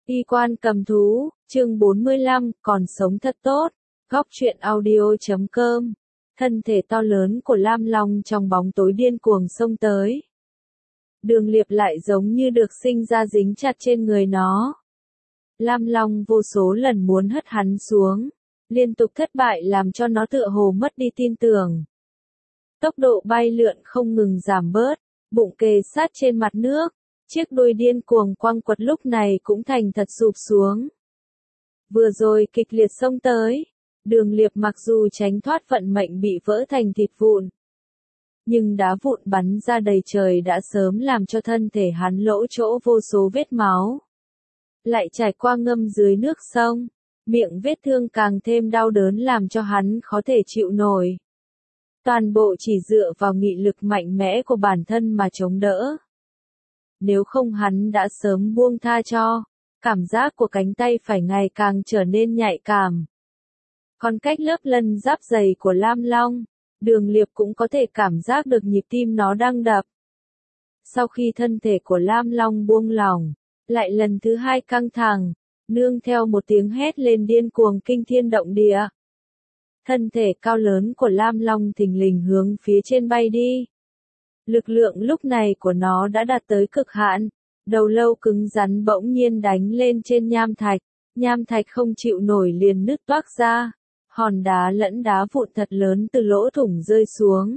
Y quan cầm thú, chương 45, còn sống thật tốt. Góc truyện audio.com. Thân thể to lớn của Lam Long trong bóng tối điên cuồng xông tới. Đường Liệp lại giống như được sinh ra dính chặt trên người nó. Lam Long vô số lần muốn hất hắn xuống, liên tục thất bại làm cho nó tựa hồ mất đi tin tưởng. Tốc độ bay lượn không ngừng giảm bớt, bụng kề sát trên mặt nước. Chiếc đuôi điên cuồng quăng quật lúc này cũng thành thật sụp xuống. Vừa rồi kịch liệt xông tới, Đường Liệp mặc dù tránh thoát vận mệnh bị vỡ thành thịt vụn, nhưng đá vụn bắn ra đầy trời đã sớm làm cho thân thể hắn lỗ chỗ vô số vết máu. Lại trải qua ngâm dưới nước sông, miệng vết thương càng thêm đau đớn làm cho hắn khó thể chịu nổi. Toàn bộ chỉ dựa vào nghị lực mạnh mẽ của bản thân mà chống đỡ. Nếu không hắn đã sớm buông tha cho, cảm giác của cánh tay phải ngày càng trở nên nhạy cảm. Còn cách lớp lân giáp dày của Lam Long, Đường Liệp cũng có thể cảm giác được nhịp tim nó đang đập. Sau khi thân thể của Lam Long buông lỏng, lại lần thứ hai căng thẳng, nương theo một tiếng hét lên điên cuồng kinh thiên động địa. Thân thể cao lớn của Lam Long thình lình hướng phía trên bay đi. Lực lượng lúc này của nó đã đạt tới cực hạn, đầu lâu cứng rắn bỗng nhiên đánh lên trên nham thạch không chịu nổi liền nứt toác ra, hòn đá lẫn đá vụn thật lớn từ lỗ thủng rơi xuống.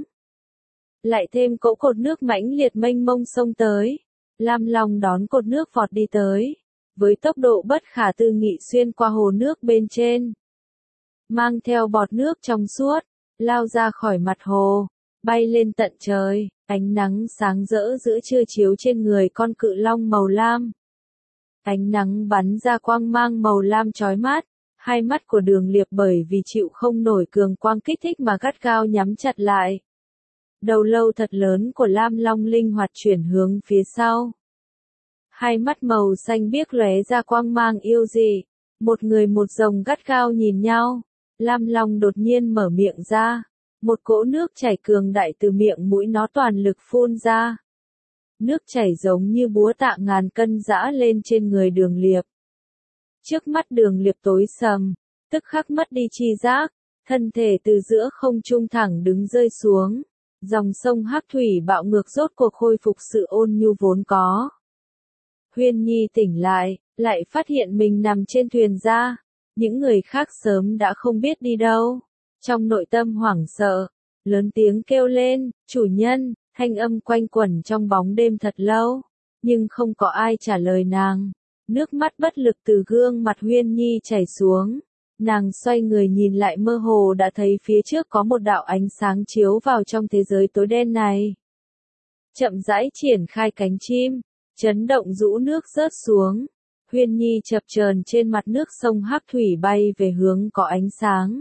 Lại thêm cỗ cột nước mãnh liệt mênh mông xông tới, Lam Long đón cột nước vọt đi tới, với tốc độ bất khả tư nghị xuyên qua hồ nước bên trên. Mang theo bọt nước trong suốt, lao ra khỏi mặt hồ, bay lên tận trời. Ánh nắng sáng rỡ giữa trưa chiếu trên người con cự long màu lam. Ánh nắng bắn ra quang mang màu lam chói mắt, hai mắt của Đường Liệp bởi vì chịu không nổi cường quang kích thích mà gắt gao nhắm chặt lại. Đầu lâu thật lớn của Lam Long linh hoạt chuyển hướng phía sau. Hai mắt màu xanh biếc lóe ra quang mang yêu dị, một người một rồng gắt gao nhìn nhau. Lam Long đột nhiên mở miệng ra. Một cỗ nước chảy cường đại từ miệng mũi nó toàn lực phun ra. Nước chảy giống như búa tạ ngàn cân giã lên trên người Đường Liệp. Trước mắt Đường Liệp tối sầm, tức khắc mất đi tri giác, thân thể từ giữa không trung thẳng đứng rơi xuống. Dòng sông Hắc Thủy bạo ngược rốt cuộc khôi phục sự ôn nhu vốn có. Huyên Nhi tỉnh lại phát hiện mình nằm trên thuyền ra. Những người khác sớm đã không biết đi đâu. Trong nội tâm hoảng sợ, lớn tiếng kêu lên, chủ nhân, thanh âm quanh quẩn trong bóng đêm thật lâu, nhưng không có ai trả lời nàng. Nước mắt bất lực từ gương mặt Huyên Nhi chảy xuống, nàng xoay người nhìn lại mơ hồ đã thấy phía trước có một đạo ánh sáng chiếu vào trong thế giới tối đen này. Chậm rãi triển khai cánh chim, chấn động rũ nước rớt xuống, Huyên Nhi chập chờn trên mặt nước sông Hắc Thủy bay về hướng có ánh sáng.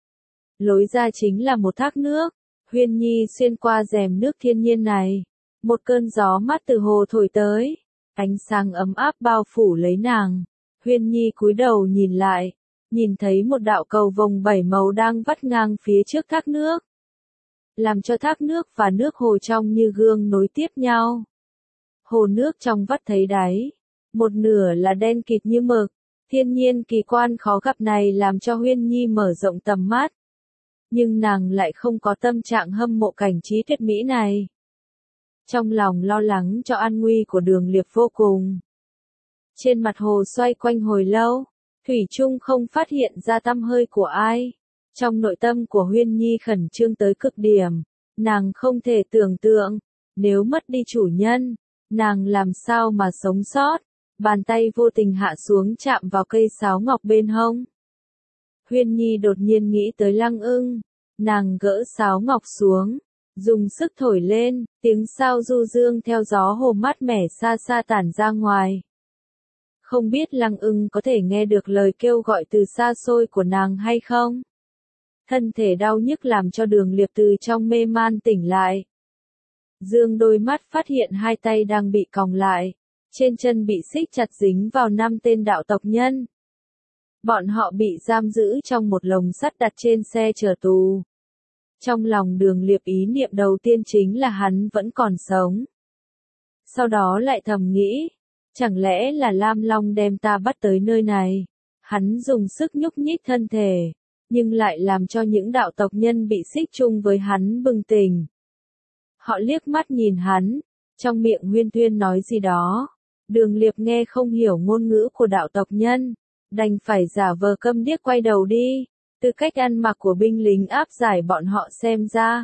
Lối ra chính là một thác nước. Huyên Nhi xuyên qua rèm nước thiên nhiên này. Một cơn gió mát từ hồ thổi tới. Ánh sáng ấm áp bao phủ lấy nàng. Huyên Nhi cúi đầu nhìn lại. Nhìn thấy một đạo cầu vồng 7 màu đang vắt ngang phía trước thác nước. Làm cho thác nước và nước hồ trong như gương nối tiếp nhau. Hồ nước trong vắt thấy đáy. Một nửa là đen kịt như mực. Thiên nhiên kỳ quan khó gặp này làm cho Huyên Nhi mở rộng tầm mắt. Nhưng nàng lại không có tâm trạng hâm mộ cảnh trí tuyệt mỹ này. Trong lòng lo lắng cho an nguy của Đường Liệp vô cùng. Trên mặt hồ xoay quanh hồi lâu, thủy chung không phát hiện ra tăm hơi của ai. Trong nội tâm của Huyên Nhi khẩn trương tới cực điểm, nàng không thể tưởng tượng, nếu mất đi chủ nhân, nàng làm sao mà sống sót. Bàn tay vô tình hạ xuống chạm vào cây sáo ngọc bên hông. Huyên Nhi đột nhiên nghĩ tới Lăng Ưng, nàng gỡ sáo ngọc xuống, dùng sức thổi lên, tiếng sao du dương theo gió hồ mát mẻ xa xa tản ra ngoài. Không biết Lăng Ưng có thể nghe được lời kêu gọi từ xa xôi của nàng hay không? Thân thể đau nhức làm cho Đường Liệp từ trong mê man tỉnh lại. Dương đôi mắt phát hiện hai tay đang bị còng lại, trên chân bị xích chặt dính vào 5 tên đạo tộc nhân. Bọn họ bị giam giữ trong một lồng sắt đặt trên xe chở tù. Trong lòng Đường Liệp ý niệm đầu tiên chính là hắn vẫn còn sống. Sau đó lại thầm nghĩ, Chẳng lẽ là Lam Long đem ta bắt tới nơi này? Hắn dùng sức nhúc nhích thân thể, nhưng lại làm cho những đạo tộc nhân bị xích chung với hắn bừng tỉnh. Họ liếc mắt nhìn hắn, trong miệng huyên thuyên nói gì đó. Đường Liệp nghe không hiểu ngôn ngữ của đạo tộc nhân, đành phải giả vờ câm điếc quay đầu đi. Từ cách ăn mặc của binh lính áp giải bọn họ xem ra,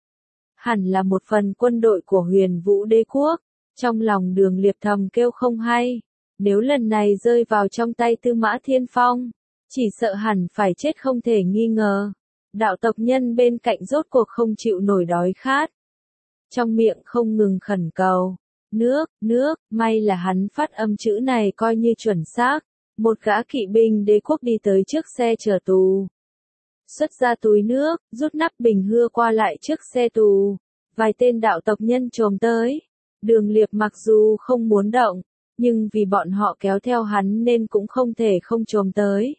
hẳn là một phần quân đội của Huyền Vũ Đế quốc. Trong lòng Đường Liệp thầm kêu không hay, nếu lần này rơi vào trong tay Tư Mã Thiên Phong, chỉ sợ hẳn phải chết không thể nghi ngờ. Đạo tộc nhân bên cạnh rốt cuộc không chịu nổi đói khát, trong miệng không ngừng khẩn cầu, nước, nước, may là hắn phát âm chữ này coi như chuẩn xác. Một gã kỵ binh đế quốc đi tới trước xe chở tù, xuất ra túi nước, rút nắp bình hưa qua lại trước xe tù. Vài tên đạo tộc nhân chồm tới. Đường Liệp mặc dù không muốn động, nhưng vì bọn họ kéo theo hắn nên cũng không thể không chồm tới.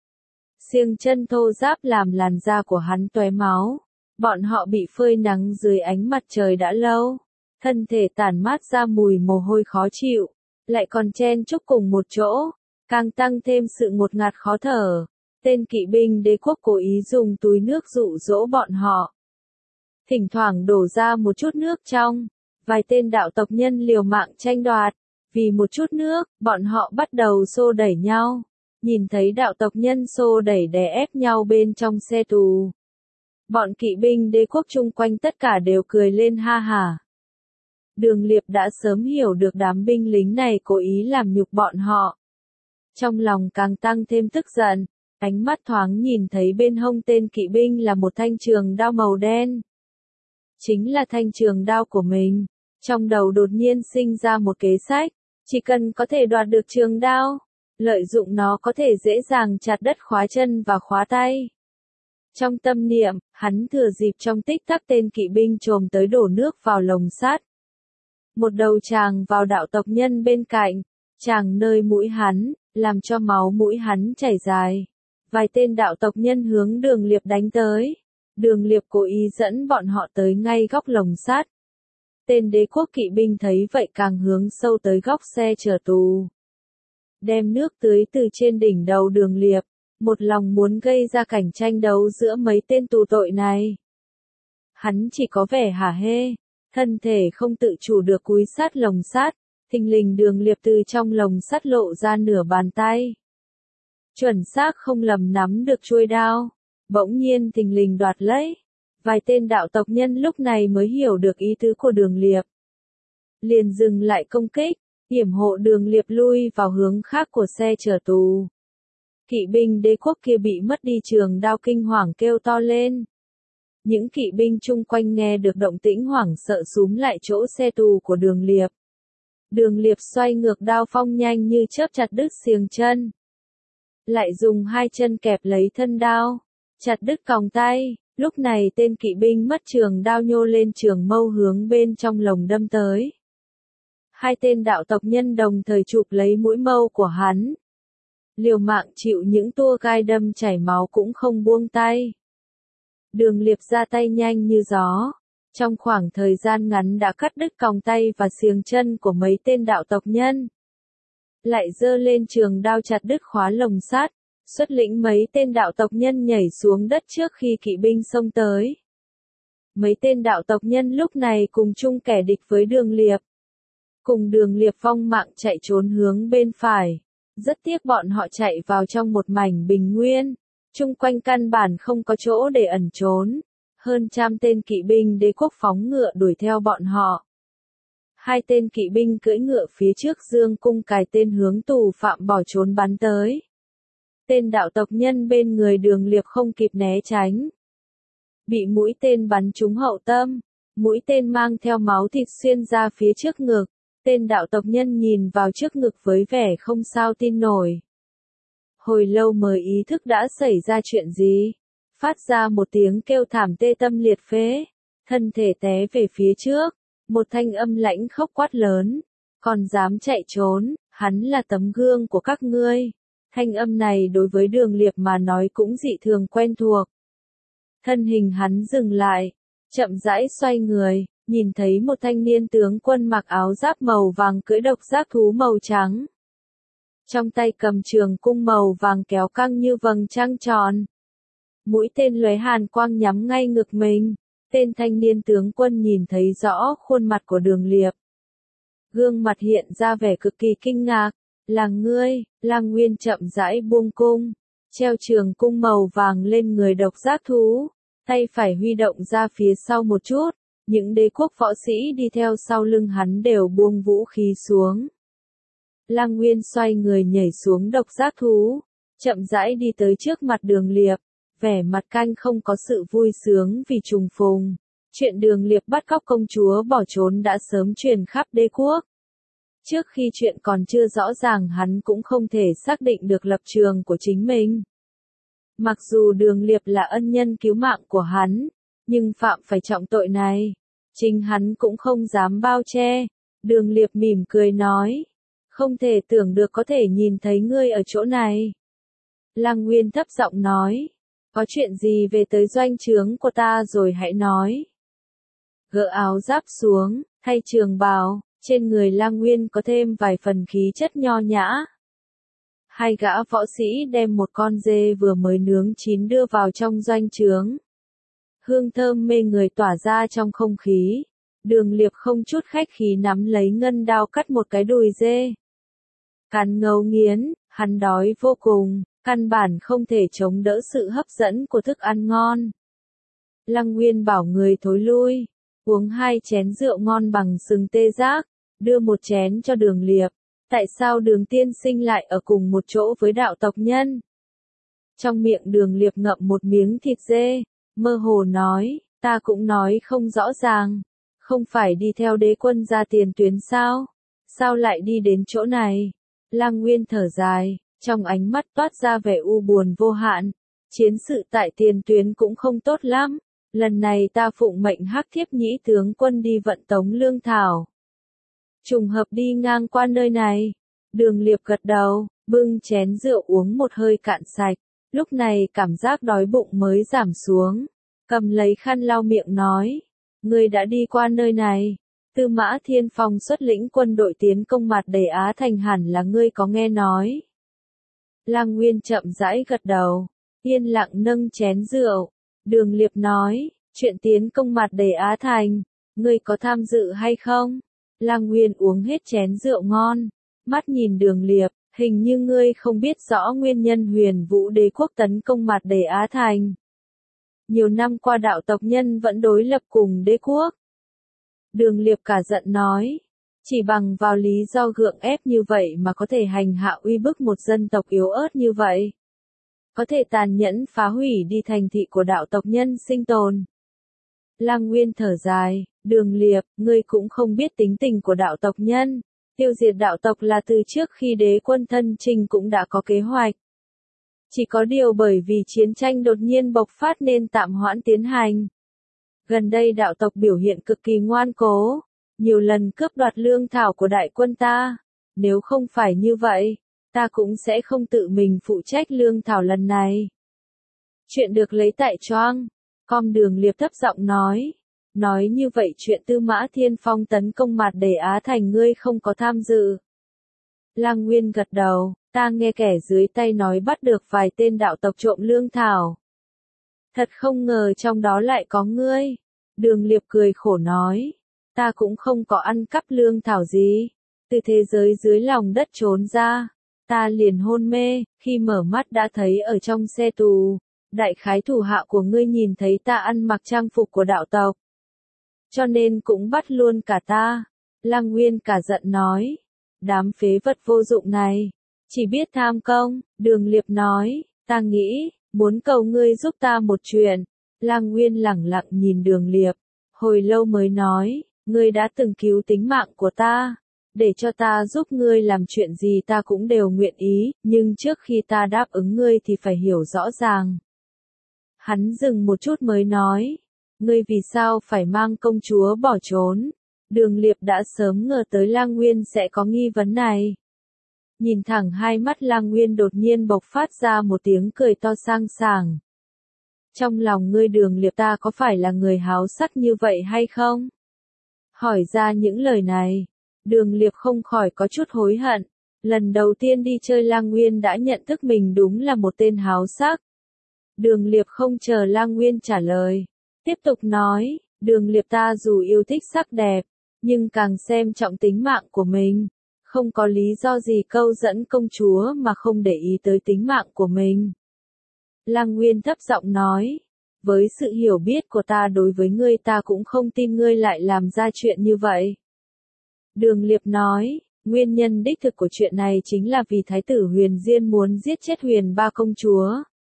Xiềng chân thô ráp làm làn da của hắn tóe máu. Bọn họ bị phơi nắng dưới ánh mặt trời đã lâu, thân thể tản mát ra mùi mồ hôi khó chịu, lại còn chen chúc cùng một chỗ, càng tăng thêm sự ngột ngạt khó thở. Tên kỵ binh đế quốc cố ý dùng túi nước dụ dỗ bọn họ, thỉnh thoảng đổ ra một chút nước trong. Vài tên đạo tộc nhân liều mạng tranh đoạt, vì một chút nước, bọn họ bắt đầu xô đẩy nhau. Nhìn thấy đạo tộc nhân xô đẩy đè ép nhau bên trong xe tù, bọn kỵ binh đế quốc chung quanh tất cả đều cười lên ha hả. Đường Liệp đã sớm hiểu được đám binh lính này cố ý làm nhục bọn họ. Trong lòng càng tăng thêm tức giận, ánh mắt thoáng nhìn thấy bên hông tên kỵ binh là một thanh trường đao màu đen. Chính là thanh trường đao của mình. Trong đầu đột nhiên sinh ra một kế sách, chỉ cần có thể đoạt được trường đao, lợi dụng nó có thể dễ dàng chặt đứt khóa chân và khóa tay. Trong tâm niệm, hắn thừa dịp trong tích tắc tên kỵ binh chồm tới đổ nước vào lồng sắt. Một đầu tràng vào đạo tộc nhân bên cạnh, tràng nơi mũi hắn, làm cho máu mũi hắn chảy dài. Vài tên đạo tộc nhân hướng Đường Liệp đánh tới. Đường Liệp cố ý dẫn bọn họ tới ngay góc lồng sắt. Tên đế quốc kỵ binh thấy vậy càng hướng sâu tới góc xe chở tù. Đem nước tưới từ trên đỉnh đầu Đường Liệp, một lòng muốn gây ra cảnh tranh đấu giữa mấy tên tù tội này. Hắn chỉ có vẻ hả hê, thân thể không tự chủ được cúi sát lồng sắt, thình lình Đường Liệp từ trong lồng sắt lộ ra nửa bàn tay. Chuẩn xác không lầm nắm được chuôi đao, bỗng nhiên thình lình đoạt lấy. Vài tên đạo tộc nhân lúc này mới hiểu được ý tứ của Đường Liệp. Liền dừng lại công kích, yểm hộ Đường Liệp lui vào hướng khác của xe chở tù. Kỵ binh đế quốc kia bị mất đi trường đao kinh hoàng kêu to lên. Những kỵ binh chung quanh nghe được động tĩnh hoảng sợ xúm lại chỗ xe tù của Đường Liệp. Đường Liệp xoay ngược đao phong nhanh như chớp chặt đứt xiềng chân. Lại dùng hai chân kẹp lấy thân đao, chặt đứt còng tay. Lúc này tên kỵ binh mất trường đao nhô lên trường mâu hướng bên trong lồng đâm tới. Hai tên đạo tộc nhân đồng thời chụp lấy mũi mâu của hắn. Liều mạng chịu những tua gai đâm chảy máu cũng không buông tay. Đường Liệp ra tay nhanh như gió. Trong khoảng thời gian ngắn đã cắt đứt còng tay và xiềng chân của mấy tên đạo tộc nhân. Lại giơ lên trường đao chặt đứt khóa lồng sắt. Xuất lĩnh mấy tên đạo tộc nhân nhảy xuống đất trước khi kỵ binh xông tới. Mấy tên đạo tộc nhân lúc này cùng chung kẻ địch với Đường Liệp. Cùng Đường Liệp vong mạng chạy trốn hướng bên phải. Rất tiếc bọn họ chạy vào trong một mảnh bình nguyên. Chung quanh căn bản không có chỗ để ẩn trốn. Hơn trăm tên kỵ binh đế quốc phóng ngựa đuổi theo bọn họ. Hai tên kỵ binh cưỡi ngựa phía trước dương cung cài tên hướng tù phạm bỏ trốn bắn tới. Tên đạo tộc nhân bên người Đường Liệp không kịp né tránh. Bị mũi tên bắn trúng hậu tâm, mũi tên mang theo máu thịt xuyên ra phía trước ngực. Tên đạo tộc nhân nhìn vào trước ngực với vẻ không sao tin nổi. Hồi lâu mới ý thức đã xảy ra chuyện gì. Phát ra một tiếng kêu thảm tê tâm liệt phế. Thân thể té về phía trước. Một thanh âm lãnh khốc quát lớn. Còn dám chạy trốn, hắn là tấm gương của các ngươi. Thanh âm này đối với Đường Liệp mà nói cũng dị thường quen thuộc. Thân hình hắn dừng lại, chậm rãi xoay người, nhìn thấy một thanh niên tướng quân mặc áo giáp màu vàng cưỡi độc giác thú màu trắng. Trong tay cầm trường cung màu vàng kéo căng như vầng trăng tròn. Mũi tên lóe hàn quang nhắm ngay ngực mình. Tên thanh niên tướng quân nhìn thấy rõ khuôn mặt của Đường Liệp. Gương mặt hiện ra vẻ cực kỳ kinh ngạc. Là ngươi, Lăng Nguyên chậm rãi buông cung, treo trường cung màu vàng lên người độc giác thú, tay phải huy động ra phía sau một chút, những đế quốc võ sĩ đi theo sau lưng hắn đều buông vũ khí xuống. Lăng Nguyên xoay người nhảy xuống độc giác thú, chậm rãi đi tới trước mặt Đường Liệp, vẻ mặt canh không có sự vui sướng vì trùng phùng. Chuyện Đường Liệp bắt cóc công chúa bỏ trốn đã sớm truyền khắp đế quốc. Trước khi chuyện còn chưa rõ ràng hắn cũng không thể xác định được lập trường của chính mình. Mặc dù Đường Liệp là ân nhân cứu mạng của hắn, nhưng phạm phải trọng tội này, chính hắn cũng không dám bao che. Đường Liệp mỉm cười nói, không thể tưởng được có thể nhìn thấy ngươi ở chỗ này. Lăng Nguyên thấp giọng nói, có chuyện gì về tới doanh trướng của ta rồi hãy nói. Gỡ áo giáp xuống, thay trường bào. Trên người Lăng Nguyên có thêm vài phần khí chất nho nhã. Hai gã võ sĩ đem một con dê vừa mới nướng chín đưa vào trong doanh trướng. Hương thơm mê người tỏa ra trong không khí. Đường Liệp không chút khách khí nắm lấy ngân đao cắt một cái đùi dê. Cắn ngấu nghiến, hắn đói vô cùng, căn bản không thể chống đỡ sự hấp dẫn của thức ăn ngon. Lăng Nguyên bảo người thối lui, uống 2 chén rượu ngon bằng sừng tê giác. Đưa một chén cho Đường Liệp. Tại sao Đường tiên sinh lại ở cùng một chỗ với đạo tộc nhân? Trong miệng Đường Liệp ngậm một miếng thịt dê, mơ hồ nói, ta cũng nói không rõ ràng. Không phải đi theo đế quân ra tiền tuyến sao? Sao lại đi đến chỗ này? Lăng Nguyên thở dài, trong ánh mắt toát ra vẻ u buồn vô hạn. Chiến sự tại tiền tuyến cũng không tốt lắm. Lần này ta phụng mệnh Hắc Thiếp Nhĩ tướng quân đi vận tống lương thảo. Trùng hợp đi ngang qua nơi này. Đường Liệp gật đầu, bưng chén rượu uống một hơi cạn sạch. Lúc này cảm giác đói bụng mới giảm xuống. Cầm lấy khăn lau miệng nói. Ngươi đã đi qua nơi này. Tư Mã Thiên Phong xuất lĩnh quân đội tiến công mặt Đầy Á Thành hẳn là ngươi có nghe nói. Lăng Nguyên chậm rãi gật đầu. Yên lặng nâng chén rượu. Đường Liệp nói. Chuyện tiến công mặt Đầy Á Thành. Ngươi có tham dự hay không? Lăng Nguyên uống hết chén rượu ngon, mắt nhìn Đường Liệp, hình như ngươi không biết rõ nguyên nhân Huyền Vũ đế quốc tấn công mặt Đầy Á Thành. Nhiều năm qua đạo tộc nhân vẫn đối lập cùng đế quốc. Đường Liệp cả giận nói, chỉ bằng vào lý do gượng ép như vậy mà có thể hành hạ uy bức một dân tộc yếu ớt như vậy. Có thể tàn nhẫn phá hủy đi thành thị của đạo tộc nhân sinh tồn. Lăng Nguyên thở dài, Đường Liệp, ngươi cũng không biết tính tình của đạo tộc nhân. Tiêu diệt đạo tộc là từ trước khi đế quân thân chinh cũng đã có kế hoạch. Chỉ có điều bởi vì chiến tranh đột nhiên bộc phát nên tạm hoãn tiến hành. Gần đây đạo tộc biểu hiện cực kỳ ngoan cố, nhiều lần cướp đoạt lương thảo của đại quân ta. Nếu không phải như vậy, ta cũng sẽ không tự mình phụ trách lương thảo lần này. Chuyện được lấy tại Choang. Đường Liệp thấp giọng nói. Nói như vậy chuyện Tư Mã Thiên Phong tấn công mặt Đầy Á Thành ngươi không có tham dự. Lăng Nguyên gật đầu, ta nghe kẻ dưới tay nói bắt được vài tên đạo tộc trộm lương thảo. Thật không ngờ trong đó lại có ngươi. Đường Liệp cười khổ nói, ta cũng không có ăn cắp lương thảo gì. Từ thế giới dưới lòng đất trốn ra, ta liền hôn mê, khi mở mắt đã thấy ở trong xe tù. Đại khái thủ hạ của ngươi nhìn thấy ta ăn mặc trang phục của đạo tộc. Cho nên cũng bắt luôn cả ta. Lăng Nguyên cả giận nói. Đám phế vật vô dụng này. Chỉ biết tham công. Đường Liệp nói. Ta nghĩ, muốn cầu ngươi giúp ta một chuyện. Lăng Nguyên lẳng lặng nhìn Đường Liệp. Hồi lâu mới nói. Ngươi đã từng cứu tính mạng của ta. Để cho ta giúp ngươi làm chuyện gì ta cũng đều nguyện ý. Nhưng trước khi ta đáp ứng ngươi thì phải hiểu rõ ràng. Hắn dừng một chút mới nói. Ngươi vì sao phải mang công chúa bỏ trốn? Đường Liệp đã sớm ngờ tới Lăng Nguyên sẽ có nghi vấn này. Nhìn thẳng hai mắt Lăng Nguyên đột nhiên bộc phát ra một tiếng cười to sang sảng. Trong lòng ngươi Đường Liệp ta có phải là người háo sắc như vậy hay không? Hỏi ra những lời này, Đường Liệp không khỏi có chút hối hận. Lần đầu tiên đi chơi Lang Nguyên đã nhận thức mình đúng là một tên háo sắc. Đường Liệp không chờ Lang Nguyên trả lời. Tiếp tục nói, Đường Liệp ta dù yêu thích sắc đẹp, nhưng càng xem trọng tính mạng của mình. Không có lý do gì câu dẫn công chúa mà không để ý tới tính mạng của mình. Lang Nguyên thấp giọng nói, với sự hiểu biết của ta đối với ngươi ta cũng không tin ngươi lại làm ra chuyện như vậy. Đường Liệp nói, nguyên nhân đích thực của chuyện này chính là vì Thái tử Huyền Diên muốn giết chết Huyền Ba công chúa.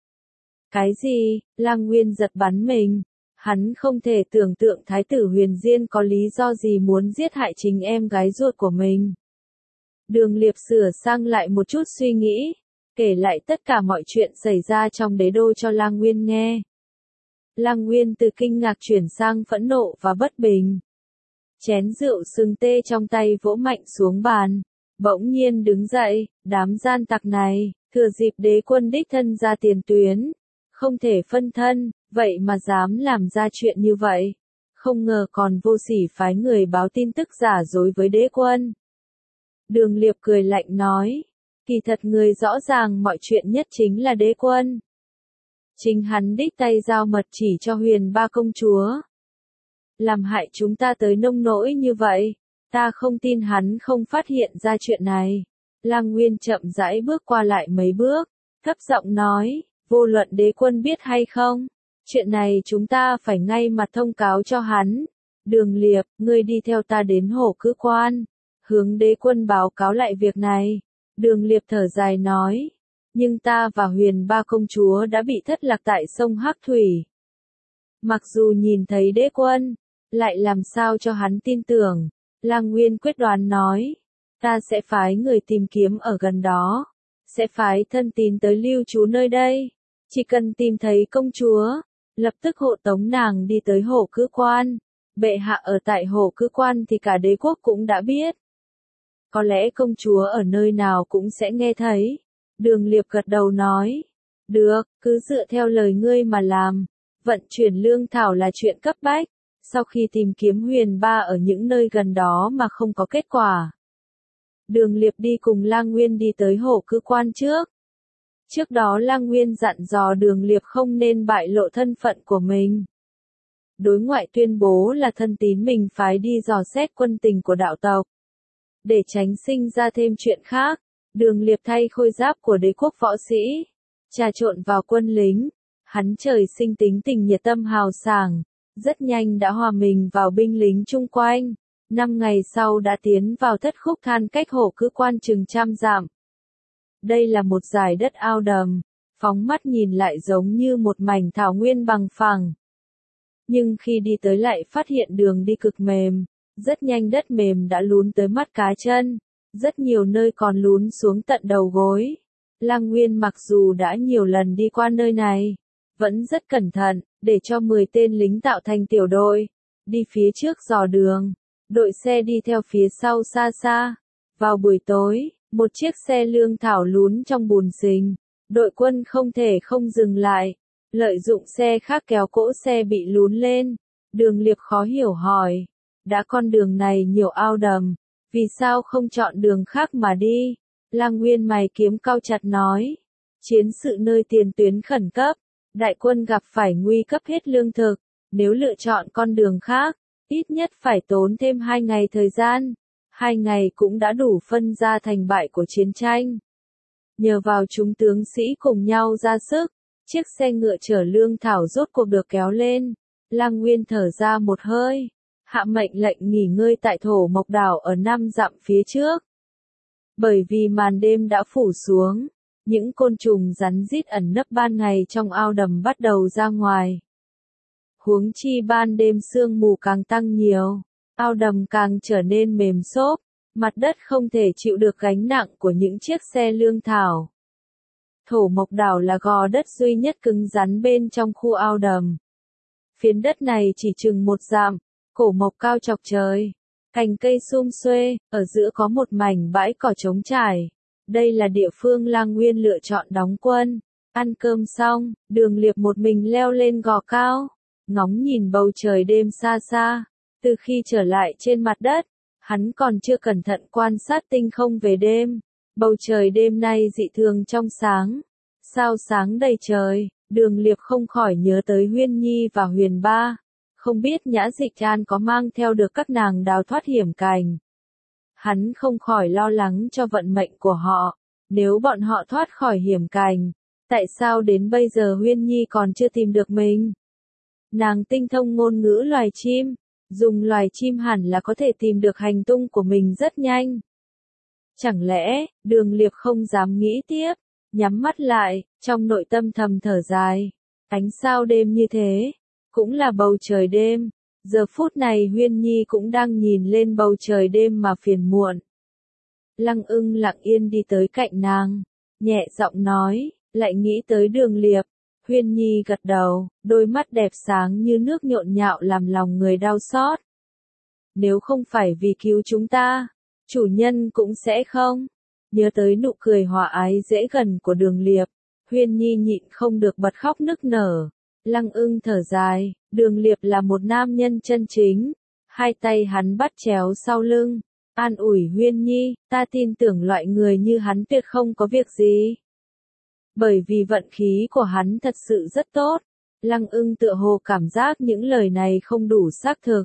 Cái gì? Lang Nguyên giật bắn mình. Hắn không thể tưởng tượng Thái tử Huyền Diên có lý do gì muốn giết hại chính em gái ruột của mình. Đường Liệp sửa sang lại một chút suy nghĩ, kể lại tất cả mọi chuyện xảy ra trong đế đô cho Lang Nguyên nghe. Lang Nguyên từ kinh ngạc chuyển sang phẫn nộ và bất bình. Chén rượu sừng tê trong tay vỗ mạnh xuống bàn, bỗng nhiên đứng dậy, đám gian tặc này, thừa dịp đế quân đích thân ra tiền tuyến, không thể phân thân, vậy mà dám làm ra chuyện như vậy. Không ngờ còn vô sỉ phái người báo tin tức giả dối với đế quân. Đường Liệp cười lạnh nói, kỳ thật người rõ ràng mọi chuyện nhất chính là đế quân. Chính hắn đích tay giao mật chỉ cho Huyền Ba công chúa. Làm hại chúng ta tới nông nỗi như vậy, ta không tin hắn không phát hiện ra chuyện này. Lang Nguyên chậm rãi bước qua lại mấy bước, thấp giọng nói, vô luận đế quân biết hay không, chuyện này chúng ta phải ngay mặt thông cáo cho hắn. Đường Liệp, ngươi đi theo ta đến Hổ Cữ Quan, hướng đế quân báo cáo lại việc này. Đường Liệp thở dài nói, nhưng ta và Huyền Ba công chúa đã bị thất lạc tại sông Hắc Thủy. Mặc dù nhìn thấy đế quân, lại làm sao cho hắn tin tưởng. Lang Nguyên quyết đoán nói, ta sẽ phái người tìm kiếm ở gần đó, sẽ phái thân tín tới lưu trú nơi đây, chỉ cần tìm thấy công chúa, lập tức hộ tống nàng đi tới Hổ Cữ Quan. Bệ hạ ở tại Hổ Cữ Quan thì cả đế quốc cũng đã biết. Có lẽ công chúa ở nơi nào cũng sẽ nghe thấy. Đường Liệp gật đầu nói, được, cứ dựa theo lời ngươi mà làm. Vận chuyển lương thảo là chuyện cấp bách. Sau khi tìm kiếm Huyền Ba ở những nơi gần đó mà không có kết quả, Đường Liệp đi cùng Lang Nguyên đi tới Hổ Cữ Quan trước. Trước đó Lang Nguyên dặn dò Đường Liệp không nên bại lộ thân phận của mình. Đối ngoại tuyên bố là thân tín mình phái đi dò xét quân tình của đạo tộc. Để tránh sinh ra thêm chuyện khác, Đường Liệp thay khôi giáp của đế quốc võ sĩ, trà trộn vào quân lính. Hắn trời sinh tính tình nhiệt tâm hào sảng, rất nhanh đã hòa mình vào binh lính chung quanh. 5 ngày sau đã tiến vào thất khúc than cách Hổ Cữ Quan chừng 100 dặm. Đây là một dải đất ao đầm, phóng mắt nhìn lại giống như một mảnh thảo nguyên bằng phẳng. Nhưng khi đi tới lại phát hiện đường đi cực mềm, rất nhanh đất mềm đã lún tới mắt cá chân, rất nhiều nơi còn lún xuống tận đầu gối. Lang Nguyên mặc dù đã nhiều lần đi qua nơi này, vẫn rất cẩn thận, để cho 10 tên lính tạo thành tiểu đội, đi phía trước dò đường, đội xe đi theo phía sau xa xa. Vào buổi tối, một chiếc xe lương thảo lún trong bùn sình, đội quân không thể không dừng lại, lợi dụng xe khác kéo cỗ xe bị lún lên. Đường Liệp khó hiểu hỏi, đã con đường này nhiều ao đầm, vì sao không chọn đường khác mà đi? Lang Nguyên mày kiếm cau chặt nói, chiến sự nơi tiền tuyến khẩn cấp, đại quân gặp phải nguy cấp hết lương thực, nếu lựa chọn con đường khác, ít nhất phải tốn thêm 2 ngày thời gian. 2 ngày cũng đã đủ phân ra thành bại của chiến tranh. Nhờ vào chúng tướng sĩ cùng nhau ra sức, chiếc xe ngựa chở lương thảo rốt cuộc được kéo lên. Lang Nguyên thở ra một hơi, hạ mệnh lệnh nghỉ ngơi tại Thổ Mộc Đảo ở 5 dặm phía trước. Bởi vì màn đêm đã phủ xuống, những côn trùng rắn rít ẩn nấp ban ngày trong ao đầm bắt đầu ra ngoài. Huống chi ban đêm sương mù càng tăng nhiều, ao đầm càng trở nên mềm xốp, mặt đất không thể chịu được gánh nặng của những chiếc xe lương thảo. Thổ Mộc Đảo là gò đất duy nhất cứng rắn bên trong khu ao đầm. Phiến đất này chỉ chừng 1 dặm, cổ mộc cao chọc trời, cành cây sum xuê, ở giữa có một mảnh bãi cỏ trống trải. Đây là địa phương Lang Nguyên lựa chọn đóng quân. Ăn cơm xong, Đường Liệp một mình leo lên gò cao, ngóng nhìn bầu trời đêm xa xa. Từ khi trở lại trên mặt đất, hắn còn chưa cẩn thận quan sát tinh không về đêm. Bầu trời đêm nay dị thường trong sáng. Sao sáng đầy trời, Đường Liệp không khỏi nhớ tới Huyên Nhi và Huyền Ba. Không biết Nhã Dịch An có mang theo được các nàng đào thoát hiểm cảnh. Hắn không khỏi lo lắng cho vận mệnh của họ. Nếu bọn họ thoát khỏi hiểm cảnh, tại sao đến bây giờ Huyên Nhi còn chưa tìm được mình? Nàng tinh thông ngôn ngữ loài chim, dùng loài chim hẳn là có thể tìm được hành tung của mình rất nhanh. Chẳng lẽ, Đường Liệp không dám nghĩ tiếp, nhắm mắt lại, trong nội tâm thầm thở dài. Ánh sao đêm như thế, cũng là bầu trời đêm. Giờ phút này Huyên Nhi cũng đang nhìn lên bầu trời đêm mà phiền muộn. Lăng Ưng lặng yên đi tới cạnh nàng, nhẹ giọng nói, lại nghĩ tới Đường Liệp. Huyên Nhi gật đầu, đôi mắt đẹp sáng như nước nhộn nhạo làm lòng người đau xót. Nếu không phải vì cứu chúng ta, chủ nhân cũng sẽ không. Nhớ tới nụ cười hòa ái dễ gần của Đường Liệp, Huyên Nhi nhịn không được bật khóc nức nở. Lăng Ưng thở dài, Đường Liệp là một nam nhân chân chính. Hai tay hắn bắt chéo sau lưng, an ủi Huyên Nhi, ta tin tưởng loại người như hắn tuyệt không có việc gì. Bởi vì vận khí của hắn thật sự rất tốt. Lăng Ưng tựa hồ cảm giác những lời này không đủ xác thực.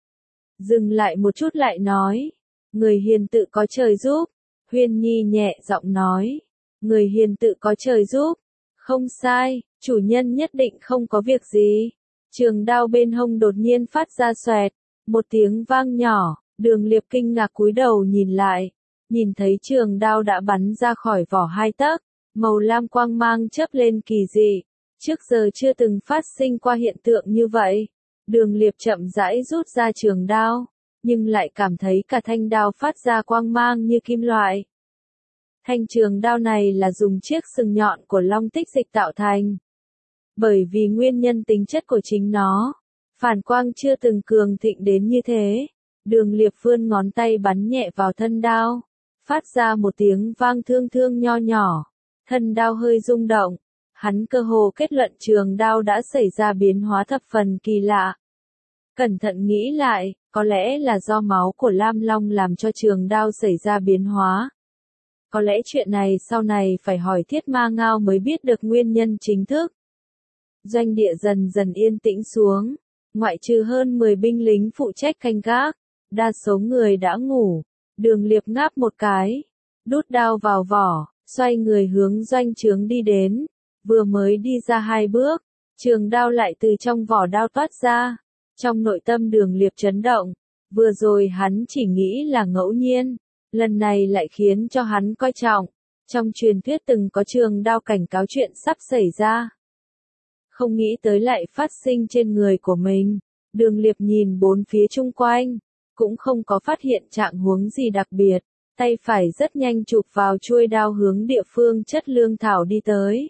Dừng lại một chút lại nói, người hiền tự có trời giúp. Huyên Nhi nhẹ giọng nói, người hiền tự có trời giúp. Không sai, chủ nhân nhất định không có việc gì. Trường đao bên hông đột nhiên phát ra xoẹt, một tiếng vang nhỏ, Đường Liệp kinh ngạc cúi đầu nhìn lại, nhìn thấy trường đao đã bắn ra khỏi vỏ 2 tấc, màu lam quang mang chớp lên kỳ dị, trước giờ chưa từng phát sinh qua hiện tượng như vậy. Đường Liệp chậm rãi rút ra trường đao, nhưng lại cảm thấy cả thanh đao phát ra quang mang như kim loại. Thanh trường đao này là dùng chiếc sừng nhọn của long tích dịch tạo thành. Bởi vì nguyên nhân tính chất của chính nó, phản quang chưa từng cường thịnh đến như thế. Đường Liệp vươn ngón tay bắn nhẹ vào thân đao, phát ra một tiếng vang thương thương nho nhỏ. Thân đao hơi rung động, hắn cơ hồ kết luận trường đao đã xảy ra biến hóa thập phần kỳ lạ. Cẩn thận nghĩ lại, có lẽ là do máu của Lam Long làm cho trường đao xảy ra biến hóa. Có lẽ chuyện này sau này phải hỏi Thiết Ma Ngao mới biết được nguyên nhân chính thức. Doanh địa dần dần yên tĩnh xuống, ngoại trừ hơn 10 binh lính phụ trách canh gác, đa số người đã ngủ. Đường Liệp ngáp một cái, đút đao vào vỏ, xoay người hướng doanh trướng đi đến. Vừa mới đi ra 2 bước, trường đao lại từ trong vỏ đao toát ra. Trong nội tâm Đường Liệp chấn động, vừa rồi hắn chỉ nghĩ là ngẫu nhiên, lần này lại khiến cho hắn coi trọng. Trong truyền thuyết từng có trường đao cảnh cáo chuyện sắp xảy ra. Không nghĩ tới lại phát sinh trên người của mình. Đường Liệp nhìn bốn phía chung quanh, cũng không có phát hiện trạng huống gì đặc biệt. Tay phải rất nhanh chụp vào chuôi đao hướng địa phương chất lương thảo đi tới.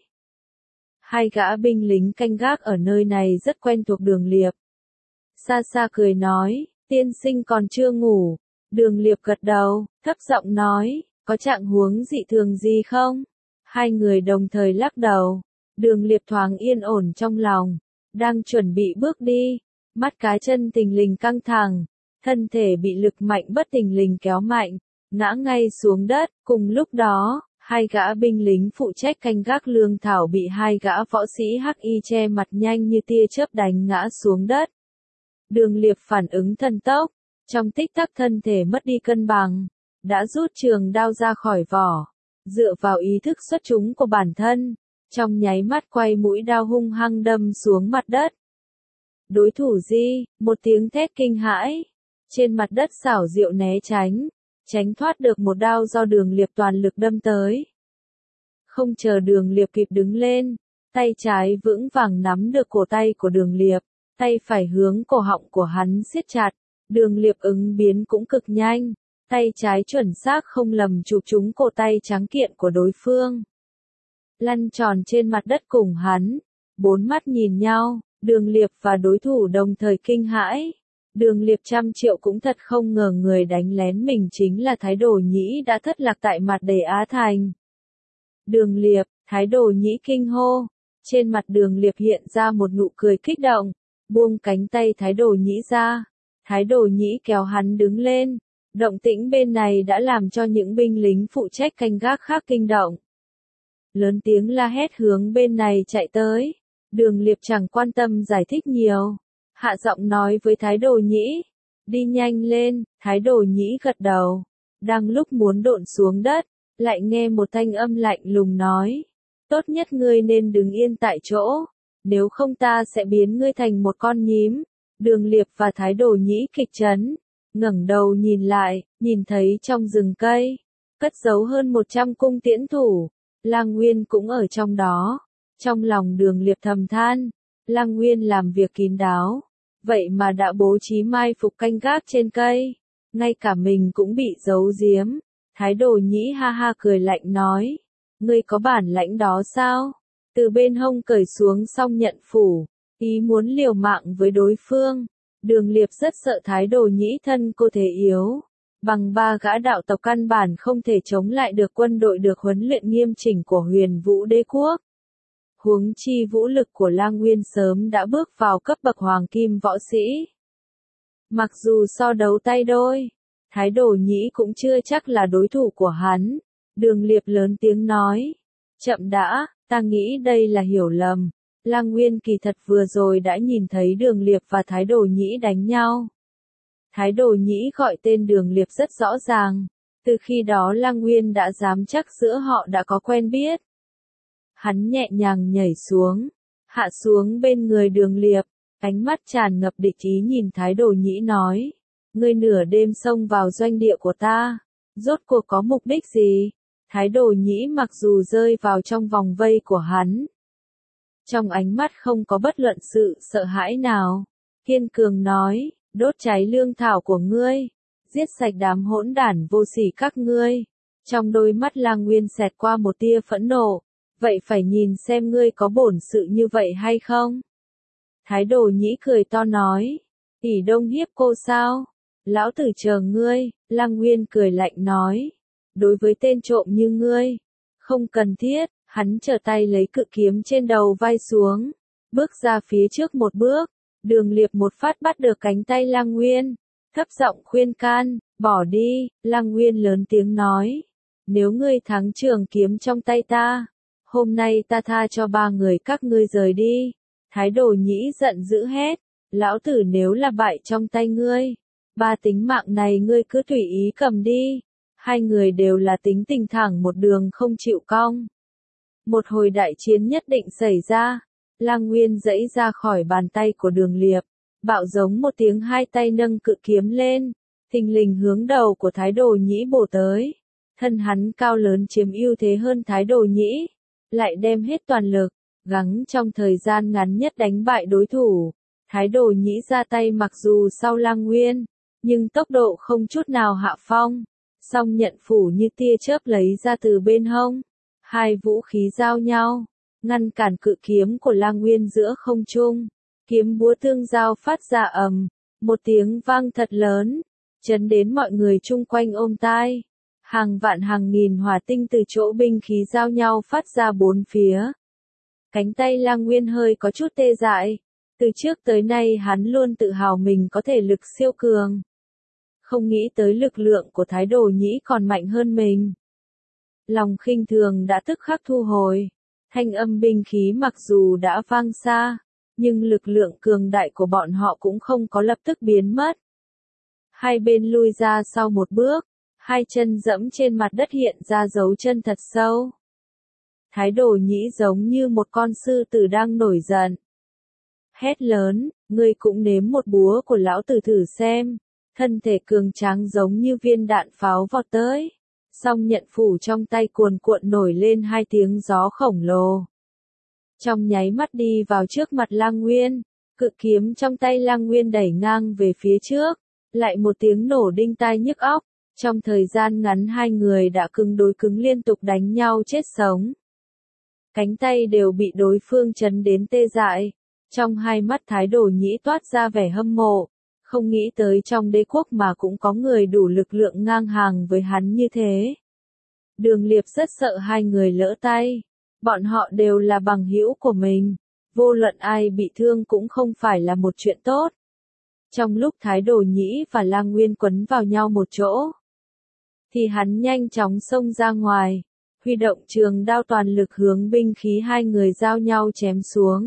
2 gã binh lính canh gác ở nơi này rất quen thuộc Đường Liệp. Xa xa cười nói, tiên sinh còn chưa ngủ. Đường Liệp gật đầu, thấp giọng nói, có trạng huống dị thường gì không? 2 người đồng thời lắc đầu. Đường Liệp thoáng yên ổn trong lòng, đang chuẩn bị bước đi, mắt cá chân thình lình căng thẳng, thân thể bị lực mạnh bất thình lình kéo mạnh, ngã ngay xuống đất. Cùng lúc đó, 2 gã binh lính phụ trách canh gác lương thảo bị 2 gã võ sĩ hắc y che mặt nhanh như tia chớp đánh ngã xuống đất. Đường Liệp phản ứng thần tốc, trong tích tắc thân thể mất đi cân bằng, đã rút trường đao ra khỏi vỏ, dựa vào ý thức xuất chúng của bản thân, trong nháy mắt quay mũi đao hung hăng đâm xuống mặt đất. Đối thủ gì? Một tiếng thét kinh hãi, trên mặt đất xảo diệu né tránh, tránh thoát được một đao do Đường Liệp toàn lực đâm tới. Không chờ Đường Liệp kịp đứng lên, tay trái vững vàng nắm được cổ tay của Đường Liệp, tay phải hướng cổ họng của hắn siết chặt. Đường Liệp ứng biến cũng cực nhanh, tay trái chuẩn xác không lầm chụp trúng cổ tay trắng kiện của đối phương. Lăn tròn trên mặt đất cùng hắn, 4 mắt nhìn nhau, Đường Liệp và đối thủ đồng thời kinh hãi. Đường Liệp 100 triệu cũng thật không ngờ người đánh lén mình chính là Thái Đồ Nhĩ đã thất lạc tại mặt Đề Á Thành. Đường Liệp, Thái Đồ Nhĩ kinh hô, trên mặt Đường Liệp hiện ra một nụ cười kích động, buông cánh tay Thái Đồ Nhĩ ra, Thái Đồ Nhĩ kéo hắn đứng lên. Động tĩnh bên này đã làm cho những binh lính phụ trách canh gác khác kinh động. Lớn tiếng la hét hướng bên này chạy tới. Đường Liệp chẳng quan tâm giải thích nhiều. Hạ giọng nói với Thái Đồ Nhĩ. Đi nhanh lên, Thái Đồ Nhĩ gật đầu. Đang lúc muốn độn xuống đất, lại nghe một thanh âm lạnh lùng nói. Tốt nhất ngươi nên đứng yên tại chỗ. Nếu không ta sẽ biến ngươi thành một con nhím. Đường Liệp và Thái Đồ Nhĩ kịch chấn. Ngẩng đầu nhìn lại, nhìn thấy trong rừng cây, cất giấu hơn 100 cung tiễn thủ. Lang Nguyên cũng ở trong đó. Trong lòng Đường Liệp thầm than, Lang Nguyên làm việc kín đáo. Vậy mà đã bố trí mai phục canh gác trên cây. Ngay cả mình cũng bị giấu giếm. Thái Đồ Nhĩ ha ha cười lạnh nói. Ngươi có bản lãnh đó sao? Từ bên hông cởi xuống xong nhận phủ. Ý muốn liều mạng với đối phương. Đường Liệp rất sợ Thái Đồ Nhĩ thân cô thể yếu. Bằng 3 gã đạo tộc căn bản không thể chống lại được quân đội được huấn luyện nghiêm chỉnh của Huyền Vũ Đế Quốc. Huống chi vũ lực của Lang Nguyên sớm đã bước vào cấp bậc hoàng kim võ sĩ. Mặc dù so đấu tay đôi, Thái Đồ Nhĩ cũng chưa chắc là đối thủ của hắn. Đường Liệp lớn tiếng nói. Chậm đã, ta nghĩ đây là hiểu lầm. Lang Nguyên kỳ thật vừa rồi đã nhìn thấy Đường Liệp và Thái Đồ Nhĩ đánh nhau. Thái Đồ Nhĩ gọi tên Đường Liệp rất rõ ràng. Từ khi đó Lang Nguyên đã dám chắc giữa họ đã có quen biết. Hắn nhẹ nhàng nhảy xuống, hạ xuống bên người Đường Liệp, ánh mắt tràn ngập địch ý nhìn Thái Đồ Nhĩ nói. Ngươi nửa đêm xông vào doanh địa của ta, rốt cuộc có mục đích gì? Thái Đồ Nhĩ mặc dù rơi vào trong vòng vây của hắn. Trong ánh mắt không có bất luận sự sợ hãi nào. Kiên cường nói, đốt cháy lương thảo của ngươi, giết sạch đám hỗn đản vô sỉ các ngươi. Trong đôi mắt Lang Nguyên xẹt qua một tia phẫn nộ. Vậy phải nhìn xem ngươi có bổn sự như vậy hay không? Thái Đồ Nhĩ cười to nói. Ỷ Đông hiếp cô sao? Lão tử chờ ngươi. Lang Nguyên cười lạnh nói. Đối với tên trộm như ngươi, không cần thiết. Hắn trở tay lấy cự kiếm trên đầu vai xuống, bước ra phía trước một bước. Đường Liệp một phát bắt được cánh tay Lang Nguyên, thấp giọng khuyên can, bỏ đi. Lang Nguyên lớn tiếng nói. Nếu ngươi thắng trường kiếm trong tay ta, hôm nay ta tha cho 3 người các ngươi rời đi. Thái Đồ Nhĩ giận dữ hét. Lão tử nếu là bại trong tay ngươi, 3 tính mạng này ngươi cứ tùy ý cầm đi. 2 người đều là tính tình thẳng một đường không chịu cong. Một hồi đại chiến nhất định xảy ra. Lang Nguyên giãy ra khỏi bàn tay của Đường Liệp. Bạo giống một tiếng, 2 tay nâng cự kiếm lên. Thình lình hướng đầu của Thái Đồ Nhĩ bổ tới. Thân hắn cao lớn chiếm ưu thế hơn Thái Đồ Nhĩ. Lại đem hết toàn lực, gắng trong thời gian ngắn nhất đánh bại đối thủ. Thái Đồ Nhĩ ra tay mặc dù sau Lang Nguyên, nhưng tốc độ không chút nào hạ phong. Song nhận phủ như tia chớp lấy ra từ bên hông. 2 vũ khí giao nhau, ngăn cản cự kiếm của Lang Nguyên giữa không trung. Kiếm búa tương giao phát ra ầm, một tiếng vang thật lớn, chấn đến mọi người chung quanh ôm tai. Hàng vạn hàng nghìn hỏa tinh từ chỗ binh khí giao nhau phát ra bốn phía. Cánh tay Lang Nguyên hơi có chút tê dại. Từ trước tới nay hắn luôn tự hào mình có thể lực siêu cường. Không nghĩ tới lực lượng của Thái Đồ Nhĩ còn mạnh hơn mình. Lòng khinh thường đã tức khắc thu hồi. Thanh âm binh khí mặc dù đã vang xa, nhưng lực lượng cường đại của bọn họ cũng không có lập tức biến mất. Hai bên lui ra sau một bước, 2 chân dẫm trên mặt đất hiện ra dấu chân thật sâu. Thái Đồ Nhĩ giống như một con sư tử đang nổi giận. Hét lớn, ngươi cũng nếm một búa của lão tử thử xem. Thân thể cường tráng giống như viên đạn pháo vọt tới. Song nhận phủ trong tay cuồn cuộn nổi lên 2 tiếng gió khổng lồ. Trong nháy mắt đi vào trước mặt Lang Nguyên, cự kiếm trong tay Lang Nguyên đẩy ngang về phía trước, lại một tiếng nổ đinh tai nhức óc. Trong thời gian ngắn 2 người đã cứng đối cứng liên tục đánh nhau chết sống. Cánh tay đều bị đối phương chấn đến tê dại. Trong hai mắt Thái Đồ Nhĩ toát ra vẻ hâm mộ. Không nghĩ tới trong đế quốc mà cũng có người đủ lực lượng ngang hàng với hắn như thế. Đường Liệp rất sợ 2 người lỡ tay. Bọn họ đều là bằng hữu của mình. Vô luận ai bị thương cũng không phải là một chuyện tốt. Trong lúc Thái Đồ Nhĩ và Lang Nguyên quấn vào nhau một chỗ, thì hắn nhanh chóng xông ra ngoài, huy động trường đao toàn lực hướng binh khí hai người giao nhau chém xuống.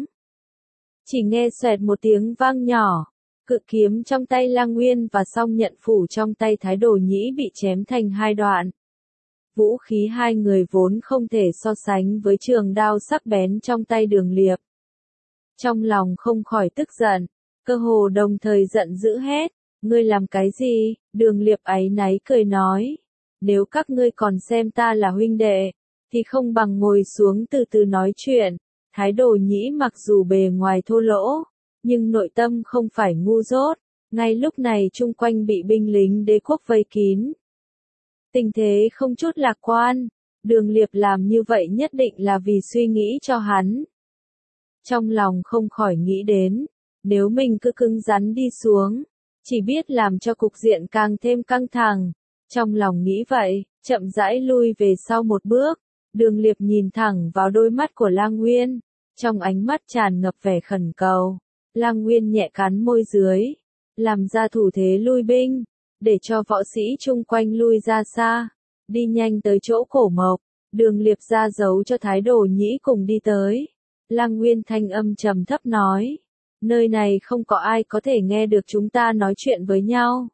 Chỉ nghe xoẹt một tiếng vang nhỏ, cự kiếm trong tay Lang Nguyên và song nhận phủ trong tay Thái Đồ Nhĩ bị chém thành hai đoạn. Vũ khí hai người vốn không thể so sánh với trường đao sắc bén trong tay Đường Liệp. Trong lòng không khỏi tức giận, cơ hồ đồng thời giận dữ hét, ngươi làm cái gì? Đường Liệp áy náy cười nói, nếu các ngươi còn xem ta là huynh đệ, thì không bằng ngồi xuống từ từ nói chuyện. Thái Đồ Nhĩ mặc dù bề ngoài thô lỗ, nhưng nội tâm không phải ngu dốt, ngay lúc này chung quanh bị binh lính đế quốc vây kín. Tình thế không chút lạc quan, Đường Liệp làm như vậy nhất định là vì suy nghĩ cho hắn. Trong lòng không khỏi nghĩ đến, nếu mình cứ cứng rắn đi xuống, chỉ biết làm cho cục diện càng thêm căng thẳng. Trong lòng nghĩ vậy, chậm rãi lui về sau một bước, Đường Liệp nhìn thẳng vào đôi mắt của Lang Nguyên, trong ánh mắt tràn ngập vẻ khẩn cầu. Lang Nguyên nhẹ cắn môi dưới, làm ra thủ thế lui binh, để cho võ sĩ chung quanh lui ra xa, đi nhanh tới chỗ Cổ Mộc. Đường Liệp ra dấu cho Thái Đồ Nhĩ cùng đi tới. Lang Nguyên thanh âm trầm thấp nói, nơi này không có ai có thể nghe được chúng ta nói chuyện với nhau.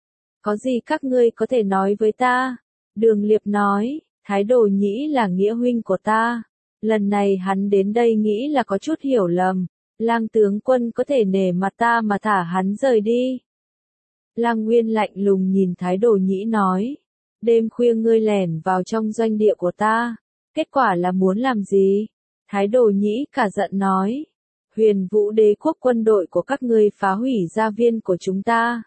Có gì các ngươi có thể nói với ta? Đường Liệp nói, Thái Đồ Nhĩ là nghĩa huynh của ta. Lần này hắn đến đây nghĩ là có chút hiểu lầm. Lang tướng quân có thể nể mặt ta mà thả hắn rời đi. Lang Nguyên lạnh lùng nhìn Thái Đồ Nhĩ nói, đêm khuya ngươi lẻn vào trong doanh địa của ta, kết quả là muốn làm gì? Thái Đồ Nhĩ cả giận nói, Huyền Vũ đế quốc quân đội của các ngươi phá hủy gia viên của chúng ta,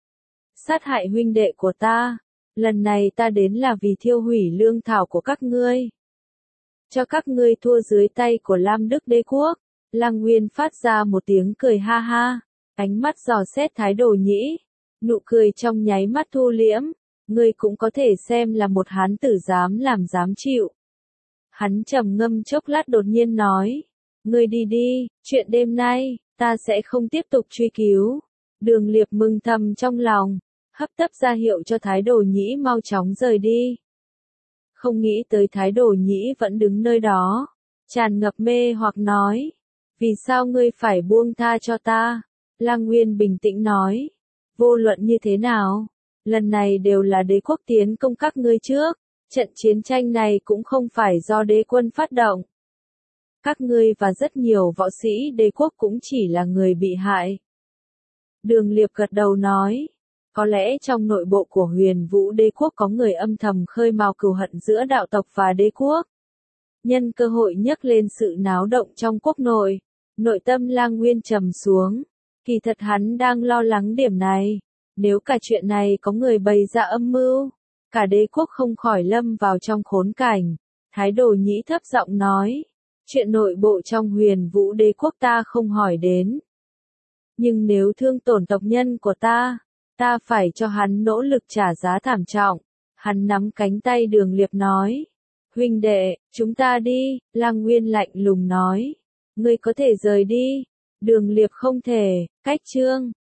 sát hại huynh đệ của ta, lần này ta đến là vì thiêu hủy lương thảo của các ngươi, cho các ngươi thua dưới tay của Lam Đức đế quốc. Lang Nguyên phát ra một tiếng cười ha ha, ánh mắt dò xét Thái Đồ Nhĩ, nụ cười trong nháy mắt thu liễm, ngươi cũng có thể xem là một hán tử dám làm dám chịu. Hắn trầm ngâm chốc lát đột nhiên nói, ngươi đi đi, chuyện đêm nay, ta sẽ không tiếp tục truy cứu. Đường Liệp mừng thầm trong lòng, hấp tấp ra hiệu cho Thái Đồ Nhĩ mau chóng rời đi. Không nghĩ tới Thái Đồ Nhĩ vẫn đứng nơi đó, tràn ngập mê hoặc nói, vì sao ngươi phải buông tha cho ta? Lang Nguyên bình tĩnh nói, vô luận như thế nào, lần này đều là đế quốc tiến công các ngươi trước, trận chiến tranh này cũng không phải do đế quân phát động. Các ngươi và rất nhiều võ sĩ đế quốc cũng chỉ là người bị hại. Đường Liệp gật đầu nói, có lẽ trong nội bộ của Huyền Vũ đế quốc có người âm thầm khơi mào cừu hận giữa đạo tộc và đế quốc. Nhân cơ hội nhấc lên sự náo động trong quốc nội, nội tâm Lang Nguyên trầm xuống, kỳ thật hắn đang lo lắng điểm này, nếu cả chuyện này có người bày ra âm mưu, cả đế quốc không khỏi lâm vào trong khốn cảnh. Thái Đồ Nhĩ thấp giọng nói, chuyện nội bộ trong Huyền Vũ đế quốc ta không hỏi đến. Nhưng nếu thương tổn tộc nhân của ta phải cho hắn nỗ lực trả giá thảm trọng. Hắn nắm cánh tay Đường Liệp nói, huynh đệ, chúng ta đi. Lang Nguyên lạnh lùng nói, ngươi có thể rời đi. Đường Liệp không thể, cách chương.